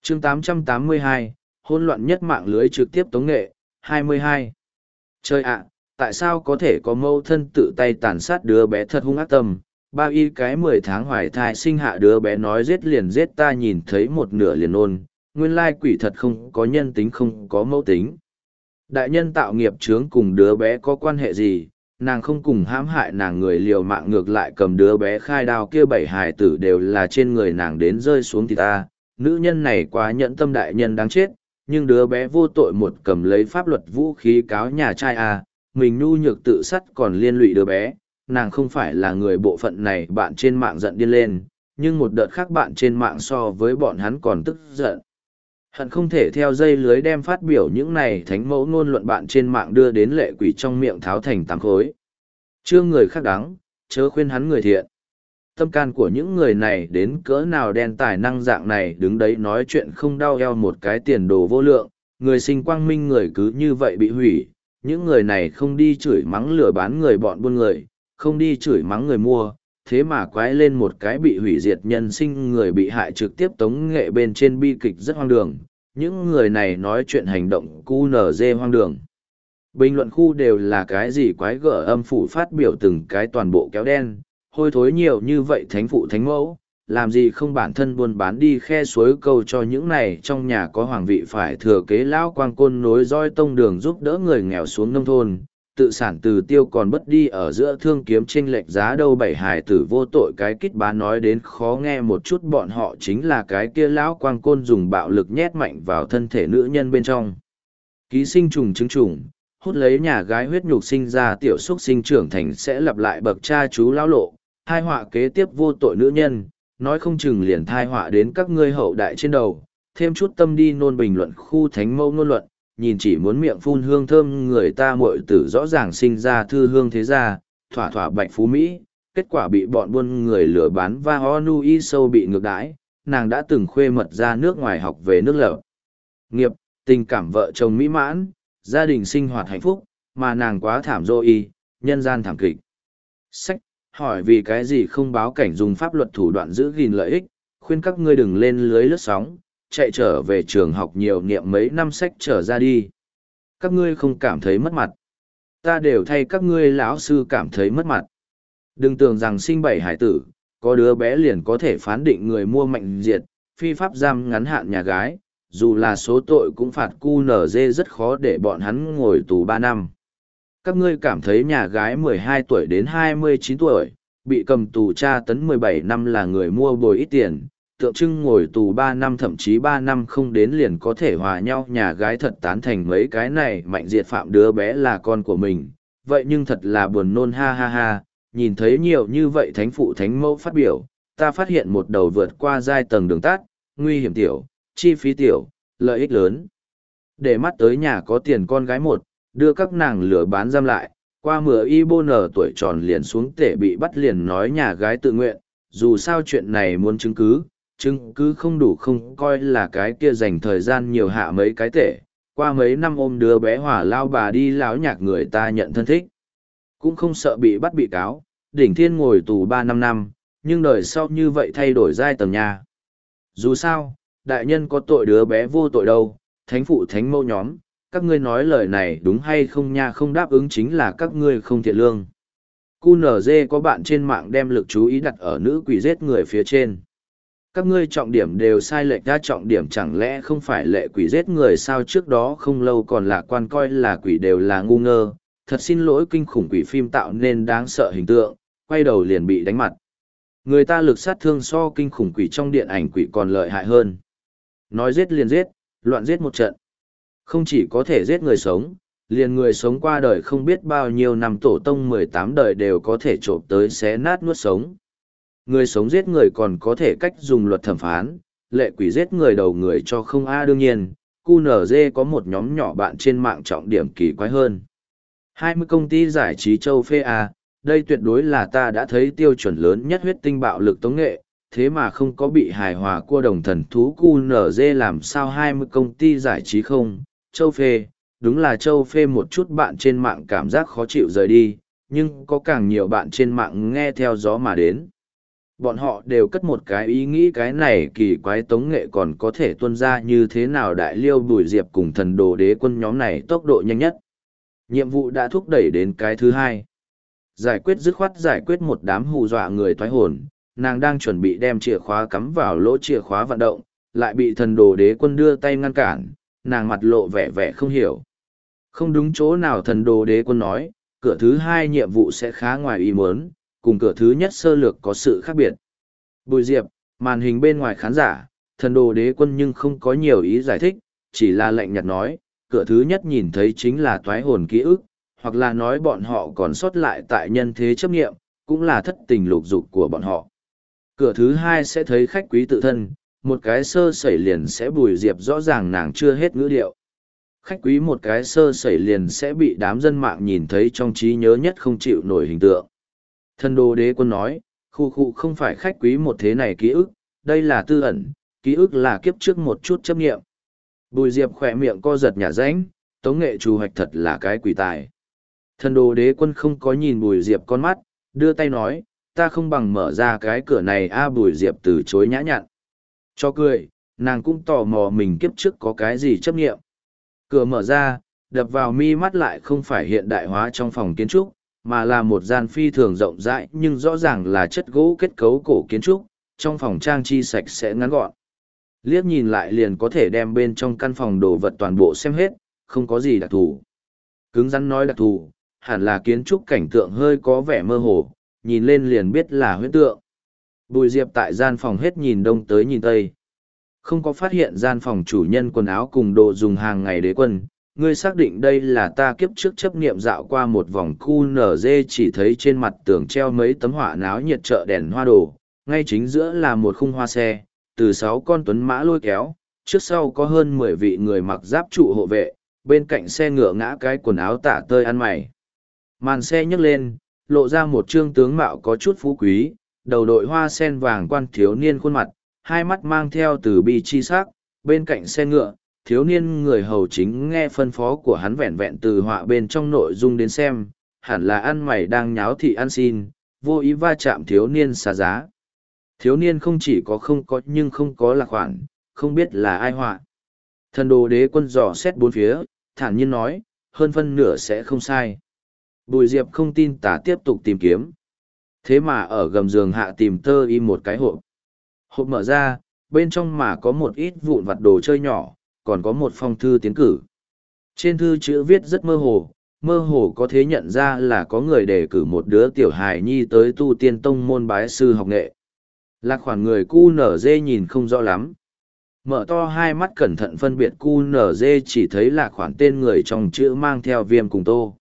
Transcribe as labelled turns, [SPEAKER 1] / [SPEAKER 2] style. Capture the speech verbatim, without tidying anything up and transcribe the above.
[SPEAKER 1] chương tám trăm tám mươi hai, hỗn loạn nhất mạng lưới trực tiếp tống nghệ, hai mươi hai. Trời ạ, tại sao có thể có mâu thân tự tay tàn sát đứa bé thật hung ác tâm, bao y cái mười tháng hoài thai sinh hạ đứa bé nói giết liền giết ta nhìn thấy một nửa liền ôn, nguyên lai quỷ thật không có nhân tính không có mẫu tính. Đại nhân tạo nghiệp chướng cùng đứa bé có quan hệ gì, nàng không cùng hãm hại nàng người liều mạng ngược lại cầm đứa bé khai đao kia bảy hài tử đều là trên người nàng đến rơi xuống thì ta, nữ nhân này quá nhẫn tâm đại nhân đáng chết, nhưng đứa bé vô tội một cầm lấy pháp luật vũ khí cáo nhà trai à, mình nhu nhược tự sát còn liên lụy đứa bé, nàng không phải là người bộ phận này bạn trên mạng giận điên lên, nhưng một đợt khác bạn trên mạng so với bọn hắn còn tức giận. Hận không thể theo dây lưới đem phát biểu những này thánh mẫu ngôn luận bạn trên mạng đưa đến lệ quỷ trong miệng tháo thành tám khối. Chưa người khác đắng, chớ khuyên hắn người thiện. Tâm can của những người này đến cỡ nào đen tài năng dạng này đứng đấy nói chuyện không đau eo một cái tiền đồ vô lượng, người sinh quang minh người cứ như vậy bị hủy. Những người này không đi chửi mắng lừa bán người bọn buôn người, không đi chửi mắng người mua, thế mà quái lên một cái bị hủy diệt nhân sinh người bị hại trực tiếp tống nghệ bên trên bi kịch rất hoang đường. Những người này nói chuyện hành động cu nở dê hoang đường. Bình luận khu đều là cái gì quái gở âm phủ phát biểu từng cái toàn bộ kéo đen, hôi thối nhiều như vậy thánh phụ thánh mẫu, làm gì không bản thân buôn bán đi khe suối câu cho những này trong nhà có hoàng vị phải thừa kế lão quang côn nối roi tông đường giúp đỡ người nghèo xuống nông thôn, tự sản từ tiêu còn bất đi ở giữa thương kiếm chênh lệch giá đâu bảy hài tử vô tội cái kít bá nói đến khó nghe một chút bọn họ chính là cái kia lão quang côn dùng bạo lực nhét mạnh vào thân thể nữ nhân bên trong. Ký sinh trùng chứng trùng, hút lấy nhà gái huyết nhục sinh ra tiểu xúc sinh trưởng thành sẽ lặp lại bậc cha chú lão lộ, thai họa kế tiếp vô tội nữ nhân, nói không chừng liền thai họa đến các ngươi hậu đại trên đầu, thêm chút tâm đi nôn bình luận khu thánh mẫu ngôn luận, nhìn chỉ muốn miệng phun hương thơm người ta muội tử rõ ràng sinh ra thư hương thế gia, thỏa thỏa bạch phú Mỹ, kết quả bị bọn buôn người lừa bán và ho nu y sâu bị ngược đãi, nàng đã từng khuê mật ra nước ngoài học về nước lợ. Nghiệp, tình cảm vợ chồng mỹ mãn, gia đình sinh hoạt hạnh phúc, mà nàng quá thảm dô y, nhân gian thảm kịch. Sách, hỏi vì cái gì không báo cảnh dùng pháp luật thủ đoạn giữ gìn lợi ích, khuyên các ngươi đừng lên lưới lướt sóng, chạy trở về trường học nhiều niệm mấy năm sách trở ra đi. Các ngươi không cảm thấy mất mặt. Ta đều thay các ngươi lão sư cảm thấy mất mặt. Đừng tưởng rằng sinh bảy hải tử, có đứa bé liền có thể phán định người mua mạnh diệt, phi pháp giam ngắn hạn nhà gái, dù là số tội cũng phạt cu nở dê rất khó để bọn hắn ngồi tù ba năm. Các ngươi cảm thấy nhà gái mười hai tuổi đến hai mươi chín tuổi, bị cầm tù tra tấn mười bảy năm là người mua bồi ít tiền, tượng trưng ngồi tù ba năm thậm chí ba năm không đến liền có thể hòa nhau nhà gái thật tán thành mấy cái này mạnh diệt phạm đứa bé là con của mình. Vậy nhưng thật là buồn nôn ha ha ha, nhìn thấy nhiều như vậy thánh phụ thánh mẫu phát biểu, ta phát hiện một đầu vượt qua giai tầng đường tắt, nguy hiểm tiểu, chi phí tiểu, lợi ích lớn. Để mắt tới nhà có tiền con gái một, đưa các nàng lừa bán giam lại, qua mười y bô nở tuổi tròn liền xuống tể bị bắt liền nói nhà gái tự nguyện, dù sao chuyện này muốn chứng cứ, chứng cứ không đủ không coi là cái kia dành thời gian nhiều hạ mấy cái tể, qua mấy năm ôm đứa bé hỏa lao bà đi láo nhạc người ta nhận thân thích. Cũng không sợ bị bắt bị cáo, đỉnh thiên ngồi tù ba năm năm, nhưng đời sau như vậy thay đổi giai tầng nhà. Dù sao, đại nhân có tội đứa bé vô tội đâu, thánh phụ thánh mẫu nhóm, các ngươi nói lời này đúng hay không nha không đáp ứng chính là các ngươi không thiện lương. cu en giê có bạn trên mạng đem lực chú ý đặt ở nữ quỷ giết người phía trên. Các ngươi trọng điểm đều sai lệch ra trọng điểm chẳng lẽ không phải lệ quỷ giết người sao trước đó không lâu còn lạc quan coi là quỷ đều là ngu ngơ, thật xin lỗi kinh khủng quỷ phim tạo nên đáng sợ hình tượng, quay đầu liền bị đánh mặt. Người ta lực sát thương so kinh khủng quỷ trong điện ảnh quỷ còn lợi hại hơn. Nói giết liền giết, loạn giết một trận. Không chỉ có thể giết người sống, liền người sống qua đời không biết bao nhiêu năm tổ tông mười tám đời đều có thể trộm tới xé nát nuốt sống. Người sống giết người còn có thể cách dùng luật thẩm phán, lệ quỷ giết người đầu người cho không a đương nhiên, cu en giê có một nhóm nhỏ bạn trên mạng trọng điểm kỳ quái hơn. hai mươi công ty giải trí châu phê a, đây tuyệt đối là ta đã thấy tiêu chuẩn lớn nhất huyết tinh bạo lực tống nghệ, thế mà không có bị hài hòa cua đồng thần thú cu en giê làm sao hai mươi công ty giải trí không, châu phê, đúng là châu phê một chút bạn trên mạng cảm giác khó chịu rời đi, nhưng có càng nhiều bạn trên mạng nghe theo gió mà đến. Bọn họ đều cất một cái ý nghĩ cái này kỳ quái tống nghệ còn có thể tuân ra như thế nào đại liêu bùi diệp cùng thần đồ đế quân nhóm này tốc độ nhanh nhất. Nhiệm vụ đã thúc đẩy đến cái thứ hai. Giải quyết dứt khoát giải quyết một đám hù dọa người thoái hồn, nàng đang chuẩn bị đem chìa khóa cắm vào lỗ chìa khóa vận động, lại bị thần đồ đế quân đưa tay ngăn cản, nàng mặt lộ vẻ vẻ không hiểu. Không đúng chỗ nào thần đồ đế quân nói, cửa thứ hai nhiệm vụ sẽ khá ngoài ý muốn, cùng cửa thứ nhất sơ lược có sự khác biệt. Bùi Diệp, màn hình bên ngoài khán giả, thần đồ đế quân nhưng không có nhiều ý giải thích, chỉ là lạnh nhạt nói, cửa thứ nhất nhìn thấy chính là toái hồn ký ức, hoặc là nói bọn họ còn sót lại tại nhân thế chấp nghiệm, cũng là thất tình lục dục của bọn họ. Cửa thứ hai sẽ thấy khách quý tự thân, một cái sơ sẩy liền sẽ Bùi Diệp rõ ràng nàng chưa hết ngữ điệu. Khách quý một cái sơ sẩy liền sẽ bị đám dân mạng nhìn thấy trong trí nhớ nhất không chịu nổi hình tượng. Thần đồ đế quân nói, khu khu không phải khách quý một thế này ký ức, đây là tư ẩn, ký ức là kiếp trước một chút chấp nghiệm. Bùi Diệp khỏe miệng co giật nhả ránh, tống nghệ trù hoạch thật là cái quỷ tài. Thần đồ đế quân không có nhìn Bùi Diệp con mắt, đưa tay nói, ta không bằng mở ra cái cửa này a Bùi Diệp từ chối nhã nhặn. Cho cười, nàng cũng tò mò mình kiếp trước có cái gì chấp nghiệm. Cửa mở ra, đập vào mi mắt lại không phải hiện đại hóa trong phòng kiến trúc, mà là một gian phi thường rộng rãi nhưng rõ ràng là chất gỗ kết cấu cổ kiến trúc, trong phòng trang trí sạch sẽ ngắn gọn. Liếc nhìn lại liền có thể đem bên trong căn phòng đồ vật toàn bộ xem hết, không có gì đặc thù. Cứng rắn nói đặc thù, hẳn là kiến trúc cảnh tượng hơi có vẻ mơ hồ, nhìn lên liền biết là huyễn tượng. Bùi Diệp tại gian phòng hết nhìn đông tới nhìn tây. Không có phát hiện gian phòng chủ nhân quần áo cùng đồ dùng hàng ngày đế quân. Ngươi xác định đây là ta kiếp trước chấp niệm dạo qua một vòng khu nở dê chỉ thấy trên mặt tường treo mấy tấm họa náo nhiệt chợ đèn hoa đồ, ngay chính giữa là một khung hoa xe, từ sáu con tuấn mã lôi kéo, trước sau có hơn mười vị người mặc giáp trụ hộ vệ, bên cạnh xe ngựa ngã cái quần áo tả tơi ăn mày. Màn xe nhấc lên, lộ ra một trương tướng mạo có chút phú quý, đầu đội hoa sen vàng quan thiếu niên khuôn mặt, hai mắt mang theo từ bi chi sắc, bên cạnh xe ngựa, thiếu niên người hầu chính nghe phân phó của hắn vẹn vẹn từ họa bên trong nội dung đến xem, hẳn là ăn mày đang nháo thị ăn xin, vô ý va chạm thiếu niên xả giá. Thiếu niên không chỉ có không có nhưng không có là khoản, không biết là ai họa. Thần đồ đế quân dò xét bốn phía, thản nhiên nói, hơn phân nửa sẽ không sai. Bùi Diệp không tin tả tiếp tục tìm kiếm. Thế mà ở gầm giường hạ tìm tơ im một cái hộp. Hộp mở ra, bên trong mà có một ít vụn vặt đồ chơi nhỏ, còn có một phong thư tiến cử. Trên thư chữ viết rất mơ hồ, mơ hồ có thể nhận ra là có người đề cử một đứa tiểu hài nhi tới tu tiên tông môn bái sư học nghệ. Là khoản người cu nở dê nhìn không rõ lắm. Mở to hai mắt cẩn thận phân biệt cu nở dê chỉ thấy là khoản tên người trong chữ mang theo viêm cùng tô.